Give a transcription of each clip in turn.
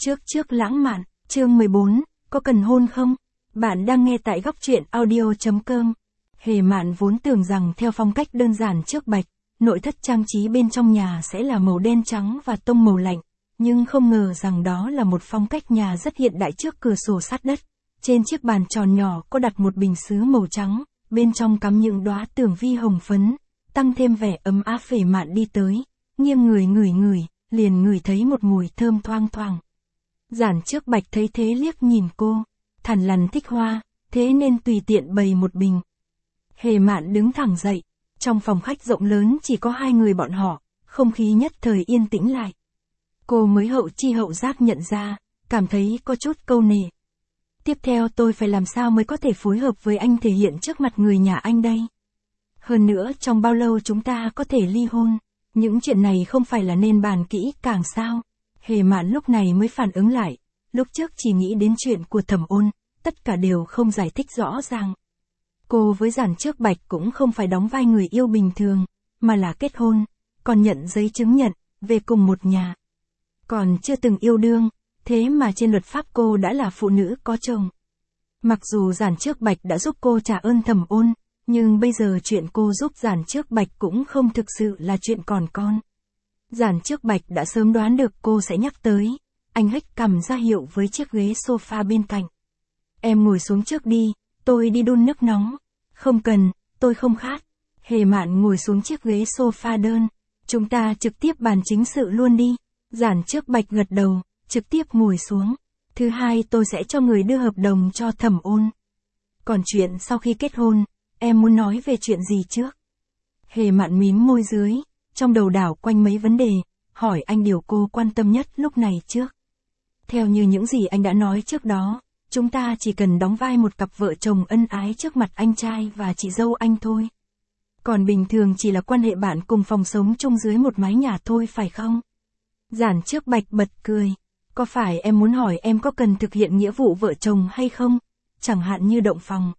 Trước lãng mạn, chương 14, có cần hôn không? Bạn đang nghe tại góc truyện audio.com. Hề Mạn vốn tưởng rằng theo phong cách đơn giản trước bạch, nội thất trang trí bên trong nhà sẽ là màu đen trắng và tông màu lạnh, nhưng không ngờ rằng đó là một phong cách nhà rất hiện đại. Trước cửa sổ sát đất, trên chiếc bàn tròn nhỏ có đặt một bình sứ màu trắng, bên trong cắm những đóa tường vi hồng phấn, tăng thêm vẻ ấm áp. Hề Mạn đi tới, nghiêng người ngửi, liền ngửi thấy một mùi thơm thoang thoảng. Giản Trước Bạch thấy thế liếc nhìn cô, thằn lằn thích hoa, thế nên tùy tiện bày một bình. Hề Mạn đứng thẳng dậy, trong phòng khách rộng lớn chỉ có hai người bọn họ, không khí nhất thời yên tĩnh lại. Cô mới hậu chi hậu giác nhận ra, cảm thấy có chút câu nệ. Tiếp theo tôi phải làm sao mới có thể phối hợp với anh thể hiện trước mặt người nhà anh đây? Hơn nữa trong bao lâu chúng ta có thể ly hôn? Những chuyện này không phải là nên bàn kỹ càng sao? Hề Mạn lúc này mới phản ứng lại, lúc trước chỉ nghĩ đến chuyện của Thẩm Ôn, tất cả đều không giải thích rõ ràng. Cô với Giản Trước Bạch cũng không phải đóng vai người yêu bình thường, mà là kết hôn, còn nhận giấy chứng nhận, về cùng một nhà. Còn chưa từng yêu đương, thế mà trên luật pháp cô đã là phụ nữ có chồng. Mặc dù Giản Trước Bạch đã giúp cô trả ơn Thẩm Ôn, nhưng bây giờ chuyện cô giúp Giản Trước Bạch cũng không thực sự là chuyện còn con. Giản Trước Bạch đã sớm đoán được cô sẽ nhắc tới, anh hất cằm ra hiệu với chiếc ghế sofa bên cạnh. Em ngồi xuống trước đi, tôi đi đun nước nóng. Không cần, tôi không khát. Hề Mạn ngồi xuống chiếc ghế sofa đơn. Chúng ta trực tiếp bàn chính sự luôn đi. Giản Trước Bạch gật đầu, trực tiếp ngồi xuống. Thứ hai tôi sẽ cho người đưa hợp đồng cho Thẩm Ôn. Còn chuyện sau khi kết hôn, em muốn nói về chuyện gì trước? Hề Mạn mím môi dưới, trong đầu đảo quanh mấy vấn đề, hỏi anh điều cô quan tâm nhất lúc này trước. Theo như những gì anh đã nói trước đó, chúng ta chỉ cần đóng vai một cặp vợ chồng ân ái trước mặt anh trai và chị dâu anh thôi. Còn bình thường chỉ là quan hệ bạn cùng phòng sống chung dưới một mái nhà thôi phải không? Giản Trước Bạch bật cười. Có phải em muốn hỏi em có cần thực hiện nghĩa vụ vợ chồng hay không? Chẳng hạn như động phòng.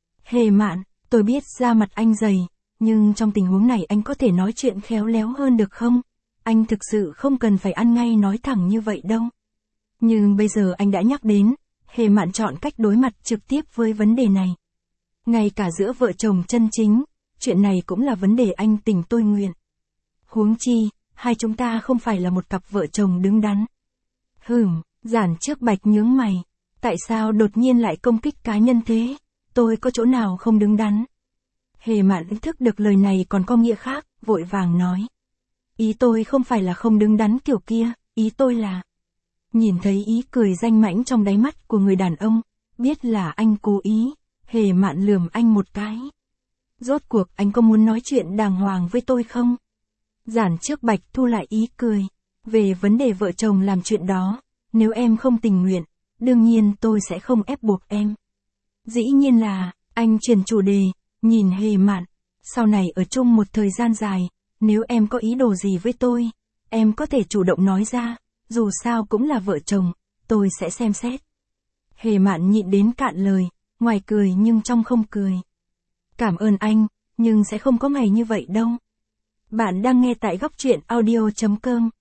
Hề Mạn, tôi biết da mặt anh dày, nhưng trong tình huống này anh có thể nói chuyện khéo léo hơn được không? Anh thực sự không cần phải ăn ngay nói thẳng như vậy đâu. Nhưng bây giờ anh đã nhắc đến, Hề Mạn chọn cách đối mặt trực tiếp với vấn đề này. Ngay cả giữa vợ chồng chân chính, chuyện này cũng là vấn đề anh tình tôi nguyện. Huống chi, hai chúng ta không phải là một cặp vợ chồng đứng đắn. Giản Trước Bạch nhướng mày. Tại sao đột nhiên lại công kích cá nhân thế? Tôi có chỗ nào không đứng đắn? Hề Mạn ý thức được lời này còn có nghĩa khác, vội vàng nói. Ý tôi không phải là không đứng đắn kiểu kia, ý tôi là... Nhìn thấy ý cười danh mãnh trong đáy mắt của người đàn ông, biết là anh cố ý, Hề Mạn lườm anh một cái. Rốt cuộc anh có muốn nói chuyện đàng hoàng với tôi không? Giản Trước Bạch thu lại ý cười. Về vấn đề vợ chồng làm chuyện đó, nếu em không tình nguyện, đương nhiên tôi sẽ không ép buộc em. Dĩ nhiên là, anh chuyển chủ đề, nhìn Hề Mạn. Sau này ở chung một thời gian dài, nếu em có ý đồ gì với tôi, em có thể chủ động nói ra, dù sao cũng là vợ chồng, tôi sẽ xem xét. Hề Mạn nhịn đến cạn lời, ngoài cười nhưng trong không cười. Cảm ơn anh, nhưng sẽ không có ngày như vậy đâu. Bạn đang nghe tại góc truyện audio.com.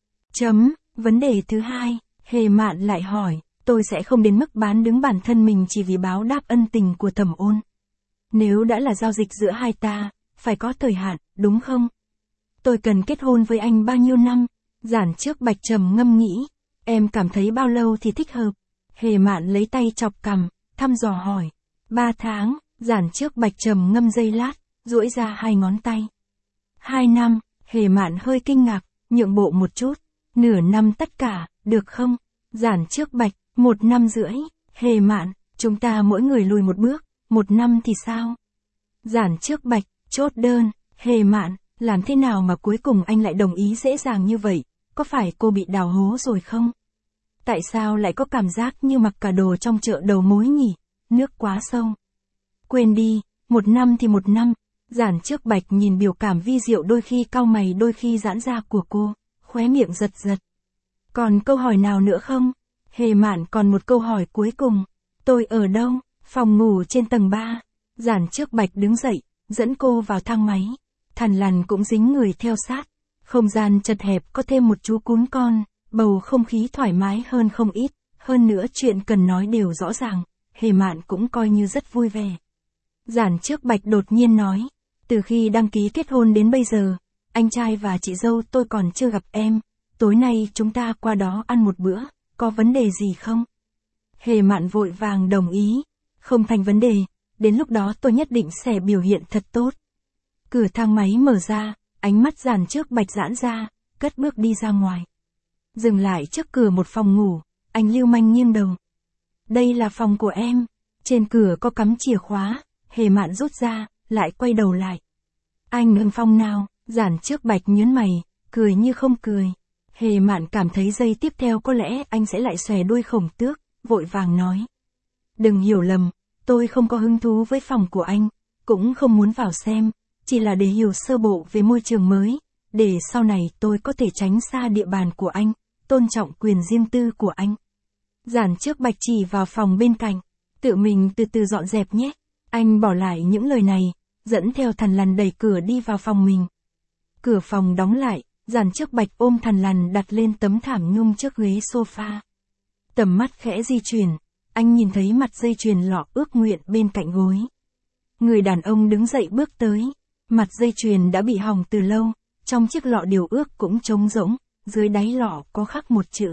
Vấn đề thứ hai, Hề Mạn lại hỏi, tôi sẽ không đến mức bán đứng bản thân mình chỉ vì báo đáp ân tình của Thẩm Ôn. Nếu đã là giao dịch giữa hai ta, phải có thời hạn, đúng không? Tôi cần kết hôn với anh bao nhiêu năm? Giản Trước Bạch trầm ngâm nghĩ, em cảm thấy bao lâu thì thích hợp? Hề Mạn lấy tay chọc cằm, thăm dò hỏi. 3 tháng, Giản Trước Bạch trầm ngâm giây lát, duỗi ra 2 ngón tay. 2 năm, Hề Mạn hơi kinh ngạc, nhượng bộ một chút. Nửa năm tất cả, được không? Giản Trước Bạch, 1 năm rưỡi. Hề Mạn, chúng ta mỗi người lùi một bước, 1 năm thì sao? Giản Trước Bạch, chốt đơn. Hề Mạn, làm thế nào mà cuối cùng anh lại đồng ý dễ dàng như vậy? Có phải cô bị đào hố rồi không? Tại sao lại có cảm giác như mặc cả đồ trong chợ đầu mối nhỉ? Nước quá sâu. Quên đi, 1 năm thì 1 năm. Giản Trước Bạch nhìn biểu cảm vi diệu đôi khi cau mày đôi khi giãn ra của cô, khóe miệng giật giật. Còn câu hỏi nào nữa không? Hề Mạn còn một câu hỏi cuối cùng. Tôi ở đâu? Phòng ngủ trên tầng 3. Giản Trước Bạch đứng dậy, dẫn cô vào thang máy. Thằn lằn cũng dính người theo sát. Không gian chật hẹp có thêm một chú cún con, Bầu không khí thoải mái hơn không ít, hơn nữa chuyện cần nói đều rõ ràng, Hề Mạn cũng coi như rất vui vẻ. Giản Trước Bạch đột nhiên nói, từ khi đăng ký kết hôn đến bây giờ, anh trai và chị dâu tôi còn chưa gặp em, tối nay chúng ta qua đó ăn một bữa, có vấn đề gì không? Hề Mạn vội vàng đồng ý, không thành vấn đề, đến lúc đó tôi nhất định sẽ biểu hiện thật tốt. Cửa thang máy mở ra, ánh mắt Giản Trước Bạch giãn ra, cất bước đi ra ngoài. Dừng lại trước cửa một phòng ngủ, anh lưu manh nghiêng đầu. Đây là phòng của em, trên cửa có cắm chìa khóa, Hề Mạn rút ra, lại quay đầu lại. Anh ưng phòng nào? Giản Trước Bạch nhướng mày, cười như không cười. Hề Mạn cảm thấy giây tiếp theo có lẽ anh sẽ lại xòe đuôi khổng tước, vội vàng nói. Đừng hiểu lầm, tôi không có hứng thú với phòng của anh, cũng không muốn vào xem, chỉ là để hiểu sơ bộ về môi trường mới, để sau này tôi có thể tránh xa địa bàn của anh, tôn trọng quyền riêng tư của anh. Giản Trước Bạch chỉ vào phòng bên cạnh, tự mình từ từ dọn dẹp nhé. Anh bỏ lại những lời này, dẫn theo Thằn Lằn đẩy cửa đi vào phòng mình. Cửa phòng đóng lại, Giản Trước Bạch ôm Thằn Lằn đặt lên tấm thảm nhung trước ghế sofa. Tầm mắt khẽ di chuyển, anh nhìn thấy mặt dây chuyền lọ ước nguyện bên cạnh gối. Người đàn ông đứng dậy bước tới, mặt dây chuyền đã bị hỏng từ lâu, trong chiếc lọ điều ước cũng trống rỗng, dưới đáy lọ có khắc một chữ.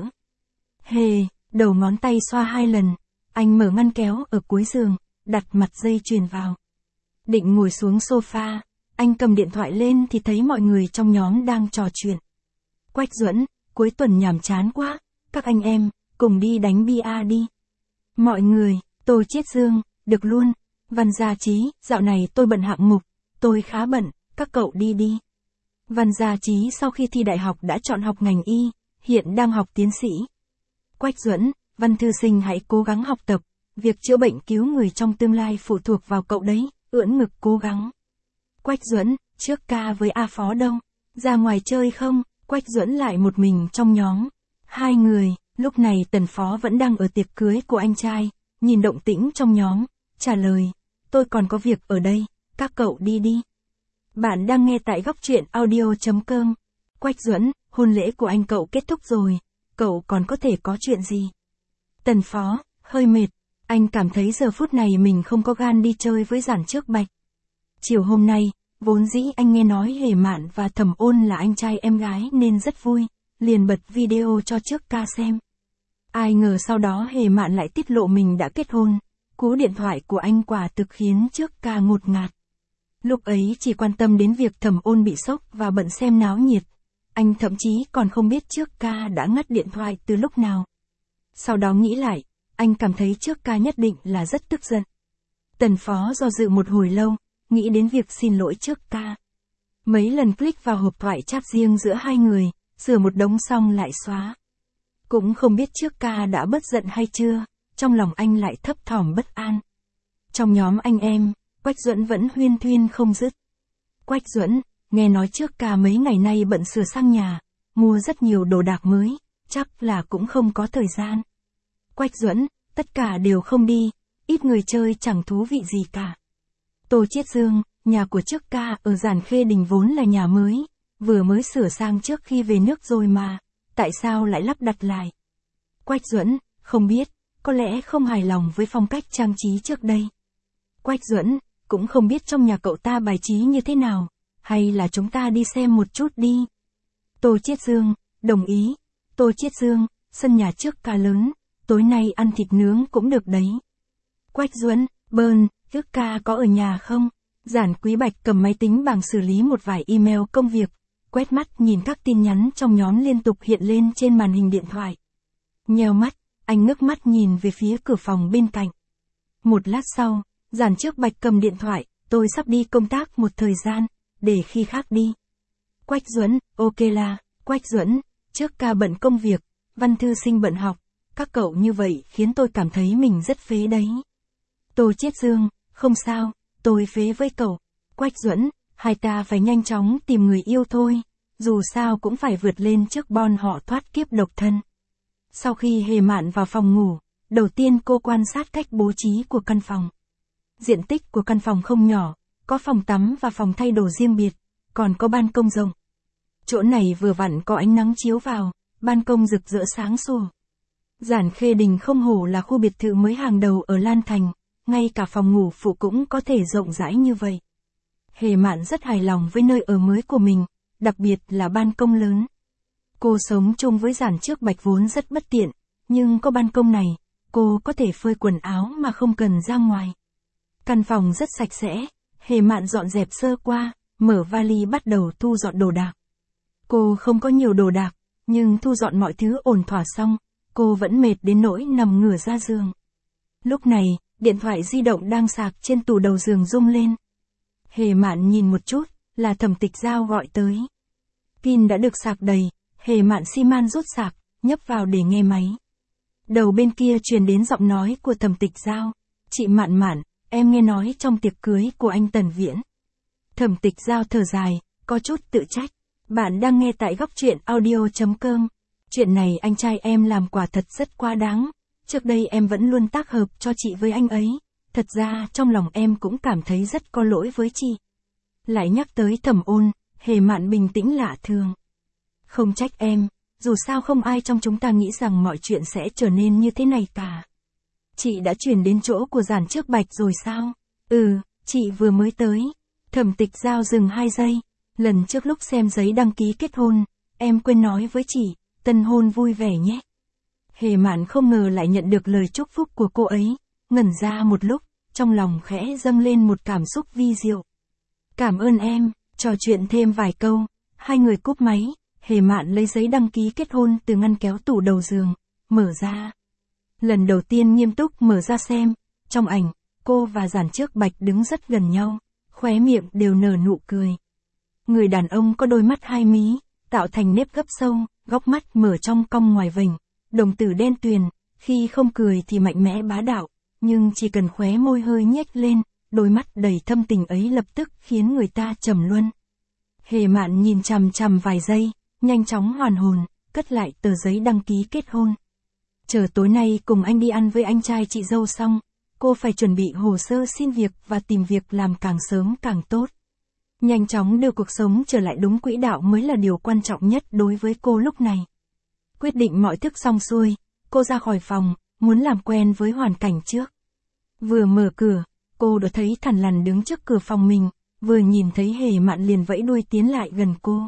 Hề, đầu ngón tay xoa 2 lần, anh mở ngăn kéo ở cuối giường, đặt mặt dây chuyền vào. Định ngồi xuống sofa, anh cầm điện thoại lên thì thấy mọi người trong nhóm đang trò chuyện. Quách Duẫn, cuối tuần nhàm chán quá, các anh em, cùng đi đánh bia đi. Mọi người, Tô Chiết Dương, được luôn. Văn Gia Trí, dạo này tôi bận hạng mục, tôi khá bận, các cậu đi đi. Văn Gia Trí sau khi thi đại học đã chọn học ngành y, hiện đang học tiến sĩ. Quách Duẫn, Văn thư sinh hãy cố gắng học tập, việc chữa bệnh cứu người trong tương lai phụ thuộc vào cậu đấy, ưỡn ngực cố gắng. Quách Duẫn, trước ca với A Phó đâu? Ra ngoài chơi không? Quách Duẫn lại một mình trong nhóm. 2 người, lúc này Tần Phó vẫn đang ở tiệc cưới của anh trai, nhìn động tĩnh trong nhóm, trả lời, tôi còn có việc ở đây, các cậu đi đi. Bạn đang nghe tại góc truyện audio.com. Quách Duẫn, hôn lễ của anh cậu kết thúc rồi, cậu còn có thể có chuyện gì? Tần Phó, hơi mệt, anh cảm thấy giờ phút này mình không có gan đi chơi với Giản Trước Bạch. Chiều hôm nay, vốn dĩ anh nghe nói Hề Mạn và Thẩm Ôn là anh trai em gái nên rất vui, liền bật video cho Trước ca xem. Ai ngờ sau đó Hề Mạn lại tiết lộ mình đã kết hôn, cú điện thoại của anh quả thực khiến Trước ca ngột ngạt. Lúc ấy chỉ quan tâm đến việc Thẩm Ôn bị sốc và bận xem náo nhiệt, anh thậm chí còn không biết Trước ca đã ngắt điện thoại từ lúc nào. Sau đó nghĩ lại, anh cảm thấy Trước ca nhất định là rất tức giận. Tần Phó do dự một hồi lâu, nghĩ đến việc xin lỗi Trước ca. Mấy lần click vào hộp thoại chat riêng giữa 2 người, sửa một đống xong lại xóa. Cũng không biết Trước ca đã bớt giận hay chưa, trong lòng anh lại thấp thỏm bất an. Trong nhóm anh em, Quách Duẫn vẫn huyên thuyên không dứt. Quách Duẫn, nghe nói Trước ca mấy ngày nay bận sửa sang nhà, mua rất nhiều đồ đạc mới, chắc là cũng không có thời gian. Quách Duẫn, tất cả đều không đi, ít người chơi chẳng thú vị gì cả. Tô Chiết Dương, nhà của Trước ca ở Giản Khê Đình vốn là nhà mới, vừa mới sửa sang trước khi về nước rồi mà, tại sao lại lắp đặt lại? Quách Duẫn, không biết, có lẽ không hài lòng với phong cách trang trí trước đây. Quách Duẫn, cũng không biết trong nhà cậu ta bài trí như thế nào, hay là chúng ta đi xem một chút đi. Tô Chiết Dương, đồng ý. Tô Chiết Dương, sân nhà Trước ca lớn, tối nay ăn thịt nướng cũng được đấy. Quách Duẫn, Trước ca có ở nhà không? Giản Quý Bạch cầm máy tính bảng xử lý một vài email công việc, quét mắt nhìn các tin nhắn trong nhóm liên tục hiện lên trên màn hình điện thoại. Nheo mắt, anh ngước mắt nhìn về phía cửa phòng bên cạnh. Một lát sau, Giản Trước Bạch cầm điện thoại, tôi sắp đi công tác một thời gian, để khi khác đi. Quách Duẫn, ok là, Quách Duẫn, Trước ca bận công việc, Văn thư sinh bận học, các cậu như vậy khiến tôi cảm thấy mình rất phế đấy. Tô Chiết Dương, không sao, tôi phế với cậu. Quách Duẫn, hai ta phải nhanh chóng tìm người yêu thôi, dù sao cũng phải vượt lên trước bọn họ thoát kiếp độc thân. Sau khi Hề Mạn vào phòng ngủ, đầu tiên cô quan sát cách bố trí của căn phòng. Diện tích của căn phòng không nhỏ, có phòng tắm và phòng thay đồ riêng biệt, còn có ban công rộng. Chỗ này vừa vặn có ánh nắng chiếu vào, ban công rực rỡ sáng sủa. Giản Khê Đình không hổ là khu biệt thự mới hàng đầu ở Lan Thành, ngay cả phòng ngủ phụ cũng có thể rộng rãi như vậy. Hề Mạn rất hài lòng với nơi ở mới của mình, đặc biệt là ban công lớn. Cô sống chung với Giản Trước Bạch vốn rất bất tiện, nhưng có ban công này, cô có thể phơi quần áo mà không cần ra ngoài. Căn phòng rất sạch sẽ, Hề Mạn dọn dẹp sơ qua, mở vali bắt đầu thu dọn đồ đạc. Cô không có nhiều đồ đạc, nhưng thu dọn mọi thứ ổn thỏa xong, cô vẫn mệt đến nỗi nằm ngửa ra giường. Lúc này, điện thoại di động đang sạc trên tủ đầu giường rung lên. Hề Mạn nhìn một chút, là Thẩm Tịch Giao gọi tới. Pin đã được sạc đầy, Hề Mạn xi man rút sạc, nhấp vào để nghe máy. Đầu bên kia truyền đến giọng nói của Thẩm Tịch Giao. Chị Mạn Mạn, em nghe nói trong tiệc cưới của anh Tần Viễn. Thẩm Tịch Giao thở dài, có chút tự trách. Bạn đang nghe tại góc truyện audio.com. Chuyện này anh trai em làm quả thật rất quá đáng. Trước đây em vẫn luôn tác hợp cho chị với anh ấy. Thật ra trong lòng em cũng cảm thấy rất có lỗi với chị. Lại nhắc tới Thẩm Ôn, Hề Mạn bình tĩnh lạ thường. Không trách em, dù sao không ai trong chúng ta nghĩ rằng mọi chuyện sẽ trở nên như thế này cả. Chị đã chuyển đến chỗ của Giản Trước Bạch rồi sao? Chị vừa mới tới. Thẩm Tịch Giao dừng 2 giây. Lần trước lúc xem giấy đăng ký kết hôn, em quên nói với chị, tân hôn vui vẻ nhé. Hề Mạn không ngờ lại nhận được lời chúc phúc của cô ấy, ngẩn ra một lúc, trong lòng khẽ dâng lên một cảm xúc vi diệu. Cảm ơn em, trò chuyện thêm vài câu, hai người cúp máy, Hề Mạn lấy giấy đăng ký kết hôn từ ngăn kéo tủ đầu giường, mở ra. Lần đầu tiên nghiêm túc mở ra xem, trong ảnh, cô và Giản Trước Bạch đứng rất gần nhau, khóe miệng đều nở nụ cười. Người đàn ông có đôi mắt hai mí, tạo thành nếp gấp sâu, góc mắt mở trong cong ngoài vành, đồng tử đen tuyền, khi không cười thì mạnh mẽ bá đạo, nhưng chỉ cần khóe môi hơi nhếch lên, đôi mắt đầy thâm tình ấy lập tức khiến người ta trầm luân. Hề Mạn nhìn chằm chằm vài giây, nhanh chóng hoàn hồn, cất lại tờ giấy đăng ký kết hôn. Chờ tối nay cùng anh đi ăn với anh trai chị dâu xong, cô phải chuẩn bị hồ sơ xin việc và tìm việc làm càng sớm càng tốt. Nhanh chóng đưa cuộc sống trở lại đúng quỹ đạo mới là điều quan trọng nhất đối với cô lúc này. Quyết định mọi thức xong xuôi, cô ra khỏi phòng, muốn làm quen với hoàn cảnh trước. Vừa mở cửa, cô đã thấy Thằn Lằn đứng trước cửa phòng mình, vừa nhìn thấy Hề Mạn liền vẫy đuôi tiến lại gần cô.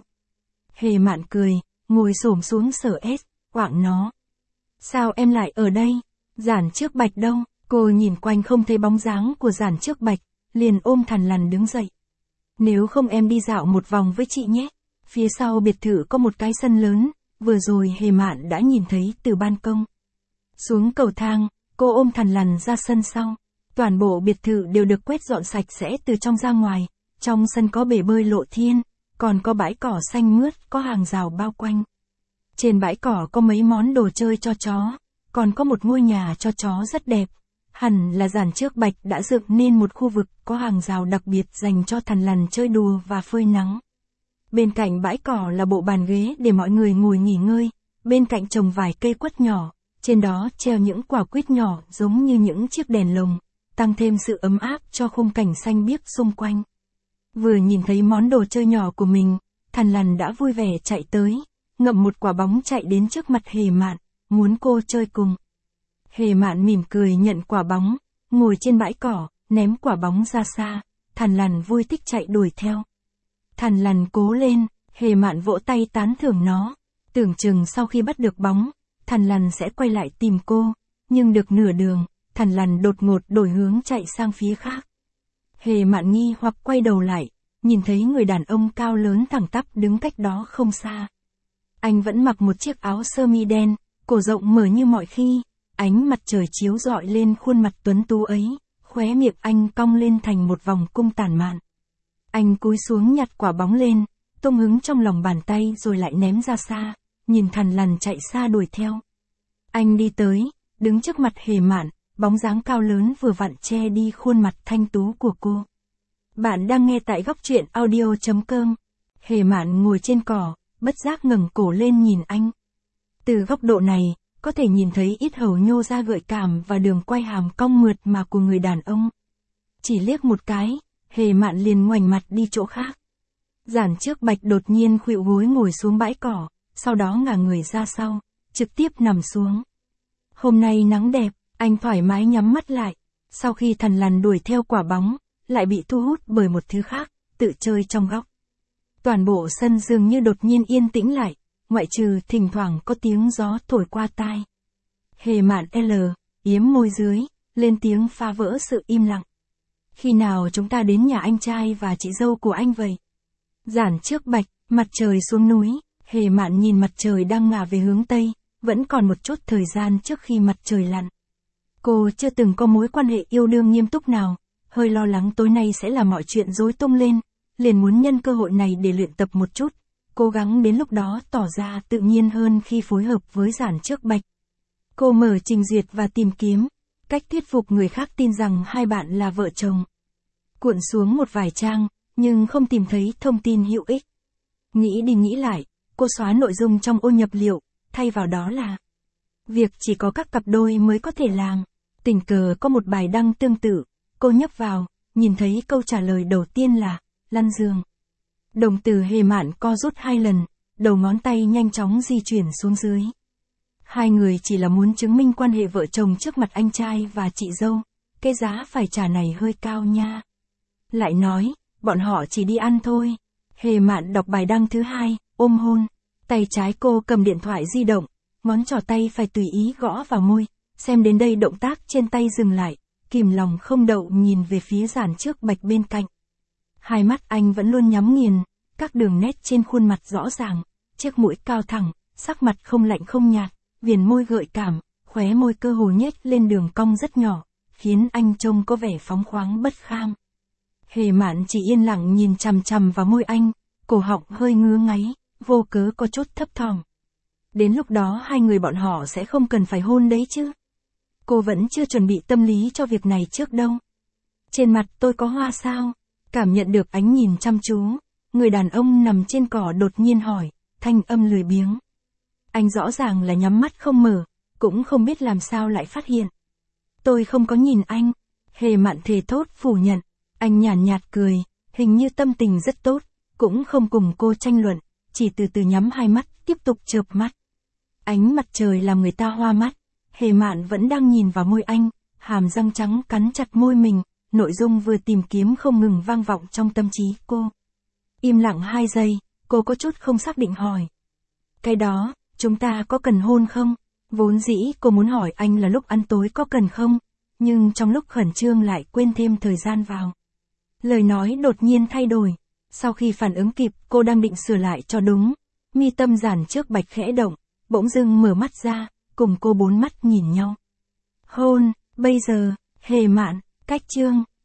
Hề Mạn cười, ngồi xổm xuống sờ quạng nó. Sao em lại ở đây? Giản Trước Bạch đâu? Cô nhìn quanh không thấy bóng dáng của Giản Trước Bạch, liền ôm Thằn Lằn đứng dậy. Nếu không em đi dạo một vòng với chị nhé. Phía sau biệt thự có một cái sân lớn, vừa rồi Hề Mạn đã nhìn thấy từ ban công. Xuống cầu thang, cô ôm Thằn Lằn ra sân sau. Toàn bộ biệt thự đều được quét dọn sạch sẽ từ trong ra ngoài. Trong sân có bể bơi lộ thiên, còn có bãi cỏ xanh mướt, có hàng rào bao quanh. Trên bãi cỏ có mấy món đồ chơi cho chó, còn có một ngôi nhà cho chó rất đẹp. Hẳn là Giản Trước Bạch đã dựng nên một khu vực có hàng rào đặc biệt dành cho Thằn Lằn chơi đùa và phơi nắng. Bên cạnh bãi cỏ là bộ bàn ghế để mọi người ngồi nghỉ ngơi, bên cạnh trồng vài cây quất nhỏ, trên đó treo những quả quýt nhỏ giống như những chiếc đèn lồng, tăng thêm sự ấm áp cho khung cảnh xanh biếc xung quanh. Vừa nhìn thấy món đồ chơi nhỏ của mình, Thằn Lằn đã vui vẻ chạy tới, ngậm một quả bóng chạy đến trước mặt Hề Mạn, muốn cô chơi cùng. Hề Mạn mỉm cười nhận quả bóng, ngồi trên bãi cỏ, ném quả bóng ra xa, Thằn Lằn vui thích chạy đuổi theo. Thằn Lằn cố lên, Hề Mạn vỗ tay tán thưởng nó, tưởng chừng sau khi bắt được bóng, Thằn Lằn sẽ quay lại tìm cô, nhưng được nửa đường, Thằn Lằn đột ngột đổi hướng chạy sang phía khác. Hề Mạn nghi hoặc quay đầu lại, nhìn thấy người đàn ông cao lớn thẳng tắp đứng cách đó không xa. Anh vẫn mặc một chiếc áo sơ mi đen, cổ rộng mở như mọi khi, ánh mặt trời chiếu rọi lên khuôn mặt tuấn tú ấy, khóe miệng anh cong lên thành một vòng cung tàn mạn. Anh cúi xuống nhặt quả bóng lên, tung hứng trong lòng bàn tay rồi lại ném ra xa, nhìn Thằn Lằn chạy xa đuổi theo. Anh đi tới, đứng trước mặt Hề Mạn, bóng dáng cao lớn vừa vặn che đi khuôn mặt thanh tú của cô. Bạn đang nghe tại góc truyện audio.com. Hề Mạn ngồi trên cỏ, bất giác ngẩng cổ lên nhìn anh. Từ góc độ này, có thể nhìn thấy ít hầu nhô ra gợi cảm và đường quay hàm cong mượt mà của người đàn ông. Chỉ liếc một cái, Hề Mạn liền ngoảnh mặt đi chỗ khác. Giản Trước Bạch đột nhiên khuỵu gối ngồi xuống bãi cỏ, sau đó ngả người ra sau, trực tiếp nằm xuống. Hôm nay nắng đẹp, anh thoải mái nhắm mắt lại. Sau khi thằn lằn đuổi theo quả bóng, lại bị thu hút bởi một thứ khác, tự chơi trong góc. Toàn bộ sân dường như đột nhiên yên tĩnh lại, ngoại trừ thỉnh thoảng có tiếng gió thổi qua tai. Hề Mạn yếm môi dưới, lên tiếng phá vỡ sự im lặng. Khi nào chúng ta đến nhà anh trai và chị dâu của anh vậy? Giản Trước Bạch, mặt trời xuống núi, Hề Mạn nhìn mặt trời đang ngả về hướng Tây, vẫn còn một chút thời gian trước khi mặt trời lặn. Cô chưa từng có mối quan hệ yêu đương nghiêm túc nào, hơi lo lắng tối nay sẽ làm mọi chuyện rối tung lên, liền muốn nhân cơ hội này để luyện tập một chút, cố gắng đến lúc đó tỏ ra tự nhiên hơn khi phối hợp với Giản Trước Bạch. Cô mở trình duyệt và tìm kiếm cách thuyết phục người khác tin rằng hai bạn là vợ chồng. Cuộn xuống một vài trang, nhưng không tìm thấy thông tin hữu ích. Nghĩ đi nghĩ lại, cô xóa nội dung trong ô nhập liệu, thay vào đó là việc chỉ có các cặp đôi mới có thể làm. Tình cờ có một bài đăng tương tự, cô nhấp vào, nhìn thấy câu trả lời đầu tiên là lăn giường. Đồng tử Hề Mạn co rút 2 lần, đầu ngón tay nhanh chóng di chuyển xuống dưới. Hai người chỉ là muốn chứng minh quan hệ vợ chồng trước mặt anh trai và chị dâu, cái giá phải trả này hơi cao nha. Lại nói, bọn họ chỉ đi ăn thôi. Hề Mạn đọc bài đăng thứ 2, ôm hôn. Tay trái cô cầm điện thoại di động, ngón trỏ tay phải tùy ý gõ vào môi, xem đến đây động tác trên tay dừng lại, kìm lòng không đậu nhìn về phía Giản Trước Bạch bên cạnh. Hai mắt anh vẫn luôn nhắm nghiền, các đường nét trên khuôn mặt rõ ràng, chiếc mũi cao thẳng, sắc mặt không lạnh không nhạt, viền môi gợi cảm, khóe môi cơ hồ nhếch lên đường cong rất nhỏ, khiến anh trông có vẻ phóng khoáng bất kham. Hề Mạn chỉ yên lặng nhìn chằm chằm vào môi anh, cổ họng hơi ngứa ngáy, vô cớ có chút thấp thỏm. Đến lúc đó hai người bọn họ sẽ không cần phải hôn đấy chứ. Cô vẫn chưa chuẩn bị tâm lý cho việc này trước đâu. Trên mặt tôi có hoa sao? Cảm nhận được ánh nhìn chăm chú, người đàn ông nằm trên cỏ đột nhiên hỏi, thanh âm lười biếng. Anh rõ ràng là nhắm mắt không mở, cũng không biết làm sao lại phát hiện. Tôi không có nhìn anh. Hề Mạn thề thốt phủ nhận. Anh nhàn nhạt cười, hình như tâm tình rất tốt, cũng không cùng cô tranh luận, chỉ từ từ nhắm hai mắt, tiếp tục chợp mắt. Ánh mặt trời làm người ta hoa mắt. Hề Mạn vẫn đang nhìn vào môi anh, hàm răng trắng cắn chặt môi mình, nội dung vừa tìm kiếm không ngừng vang vọng trong tâm trí cô. Im lặng 2 giây, cô có chút không xác định hỏi. Cái đó, chúng ta có cần hôn không? Vốn dĩ cô muốn hỏi anh là lúc ăn tối có cần không, nhưng trong lúc khẩn trương lại quên thêm thời gian vào. Lời nói đột nhiên thay đổi, sau khi phản ứng kịp cô đang định sửa lại cho đúng, mi tâm Giản Trước Bạch khẽ động, bỗng dưng mở mắt ra, cùng cô 4 mắt nhìn nhau. Hôn, bây giờ, Hề Mạn, cách chương.